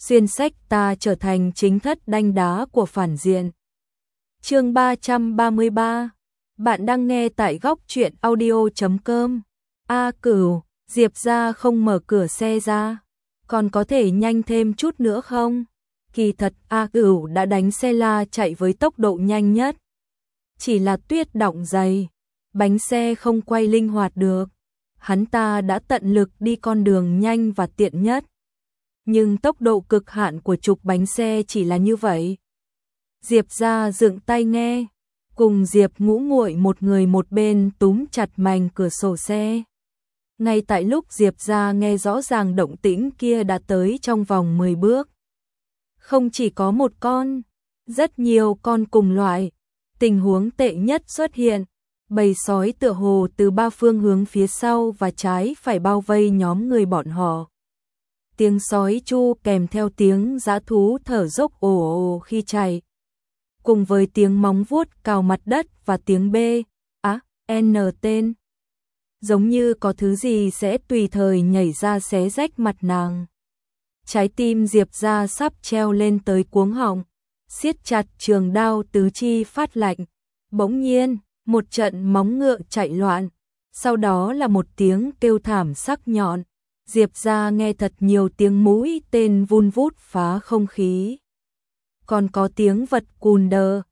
xuyên sách ta trở thành chính thất đanh đá của phản diện. Chương 333. Bạn đang nghe tại góc truyện audio.com. A Cửu, Diệp gia không mở cửa xe ra, còn có thể nhanh thêm chút nữa không? Kỳ thật A Cửu đã đánh xe la chạy với tốc độ nhanh nhất. Chỉ là tuyết đọng dày, bánh xe không quay linh hoạt được. Hắn ta đã tận lực đi con đường nhanh và tiện nhất. Nhưng tốc độ cực hạn của trục bánh xe chỉ là như vậy. Diệp gia dựng tai nghe, cùng Diệp Ngũ Muội một người một bên túm chặt mành cửa sổ xe. Ngay tại lúc Diệp gia nghe rõ ràng động tĩnh kia đã tới trong vòng 10 bước. Không chỉ có một con, rất nhiều con cùng loại. Tình huống tệ nhất xuất hiện, bầy sói tựa hồ từ ba phương hướng phía sau và trái phải bao vây nhóm người bọn họ. Tiếng sói chu kèm theo tiếng dã thú thở dốc ồ ồ khi chạy, cùng với tiếng móng vuốt cào mặt đất và tiếng B, A, N tên. Giống như có thứ gì sẽ tùy thời nhảy ra xé rách mặt nàng. Trái tim Diệp gia sắp treo lên tới cuống họng, siết chặt trường đao tứ chi phát lạnh. Bỗng nhiên, một trận móng ngựa chạy loạn, sau đó là một tiếng kêu thảm sắc nhọn. Diệp gia nghe thật nhiều tiếng mũi tên vun vút phá không khí. Còn có tiếng vật cùn đờ,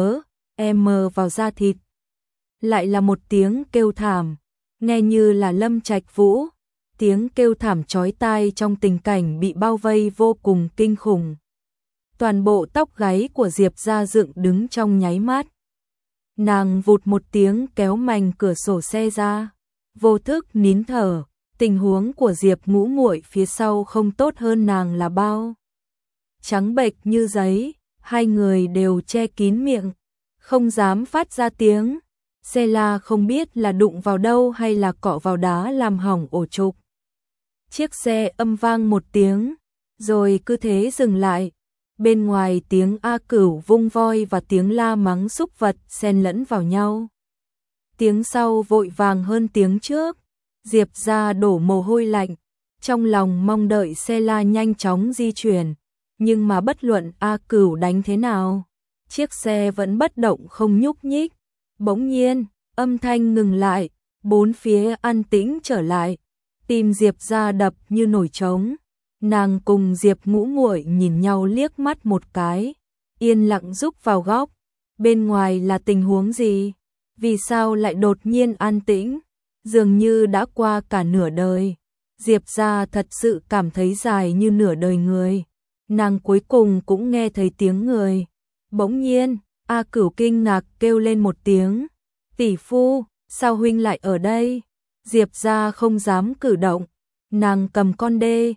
vào da thịt. Lại là một tiếng kêu thảm, nghe như là Lâm Trạch Vũ. Tiếng kêu thảm chói tai trong tình cảnh bị bao vây vô cùng kinh khủng. Toàn bộ tóc gáy của Diệp gia dựng đứng trong nháy mắt. Nàng vụt một tiếng kéo mành cửa sổ xe ra, vô thức nín thở. Tình huống của Diệp Ngũ Muội phía sau không tốt hơn nàng là bao. Trắng bệch như giấy, hai người đều che kín miệng, không dám phát ra tiếng. Xe la không biết là đụng vào đâu hay là cọ vào đá làm hỏng ổ trục. Chiếc xe âm vang một tiếng, rồi cứ thế dừng lại. Bên ngoài tiếng A Cửu vung voi và tiếng la mắng súc vật xen lẫn vào nhau. Tiếng sau vội vàng hơn tiếng trước. Diệp gia đổ mồ hôi lạnh, trong lòng mong đợi xe la nhanh chóng di chuyển, nhưng mà bất luận A Cửu đánh thế nào, chiếc xe vẫn bất động không nhúc nhích. Bỗng nhiên, âm thanh ngừng lại, bốn phía an tĩnh trở lại, tim Diệp gia đập như nổi trống. Nàng cùng Diệp Ngũ Muội nhìn nhau liếc mắt một cái, yên lặng rúc vào góc. Bên ngoài là tình huống gì? Vì sao lại đột nhiên an tĩnh? Dường như đã qua cả nửa đời. Diệp gia thật sự cảm thấy dài như nửa đời người. Nàng cuối cùng cũng nghe thấy tiếng người. Bỗng nhiên, A Cửu kinh ngạc kêu lên một tiếng. Tỷ phu, sao huynh lại ở đây? Diệp gia không dám cử động. Nàng cầm con đê,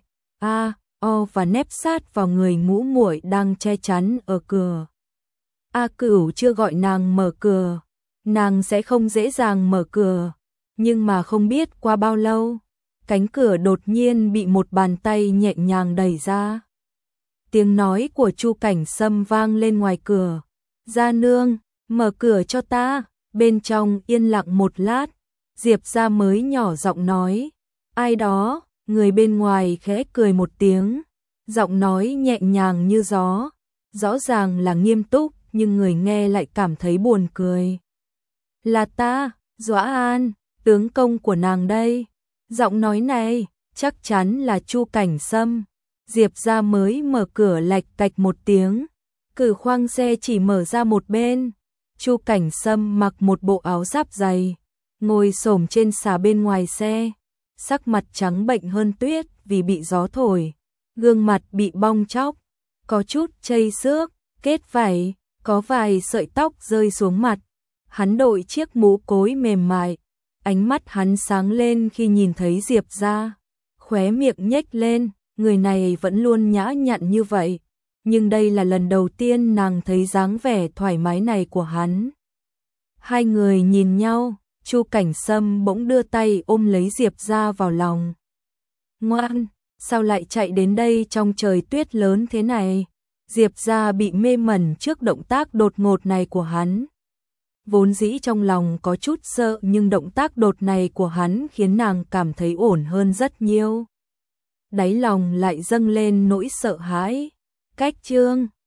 và nép sát vào người Ngũ Muội đang che chắn ở cửa. A Cửu chưa gọi nàng mở cửa. Nàng sẽ không dễ dàng mở cửa. Nhưng mà không biết qua bao lâu, cánh cửa đột nhiên bị một bàn tay nhẹ nhàng đẩy ra. Tiếng nói của Chu Cảnh Sâm vang lên ngoài cửa. Gia nương, mở cửa cho ta. Bên trong yên lặng một lát, Diệp gia mới nhỏ giọng nói. Ai đó? Người bên ngoài khẽ cười một tiếng. Giọng nói nhẹ nhàng như gió. Rõ ràng là nghiêm túc, nhưng người nghe lại cảm thấy buồn cười. Là ta, Dõa An. Tướng công của nàng đây. Giọng nói này chắc chắn là Chu Cảnh Sâm. Diệp gia mới mở cửa lạch cạch một tiếng. Cửa khoang xe chỉ mở ra một bên. Chu Cảnh Sâm mặc một bộ áo giáp dày, ngồi xổm trên xà bên ngoài xe. Sắc mặt trắng bệnh hơn tuyết vì bị gió thổi. Gương mặt bị bong tróc, có chút chây xước, kết vảy, có vài sợi tóc rơi xuống mặt. Hắn đội chiếc mũ cối mềm mại. Ánh mắt hắn sáng lên khi nhìn thấy Diệp gia, khóe miệng nhếch lên, người này vẫn luôn nhã nhặn như vậy, nhưng đây là lần đầu tiên nàng thấy dáng vẻ thoải mái này của hắn. Hai người nhìn nhau, Chu Cảnh Sâm bỗng đưa tay ôm lấy Diệp gia vào lòng. Ngoan, sao lại chạy đến đây trong trời tuyết lớn thế này? Diệp gia bị mê mẩn trước động tác đột ngột này của hắn. Vốn dĩ trong lòng có chút sợ, nhưng động tác đột này của hắn khiến nàng cảm thấy ổn hơn rất nhiều. đáy lòng lại dâng lên nỗi sợ hãi. Cách chương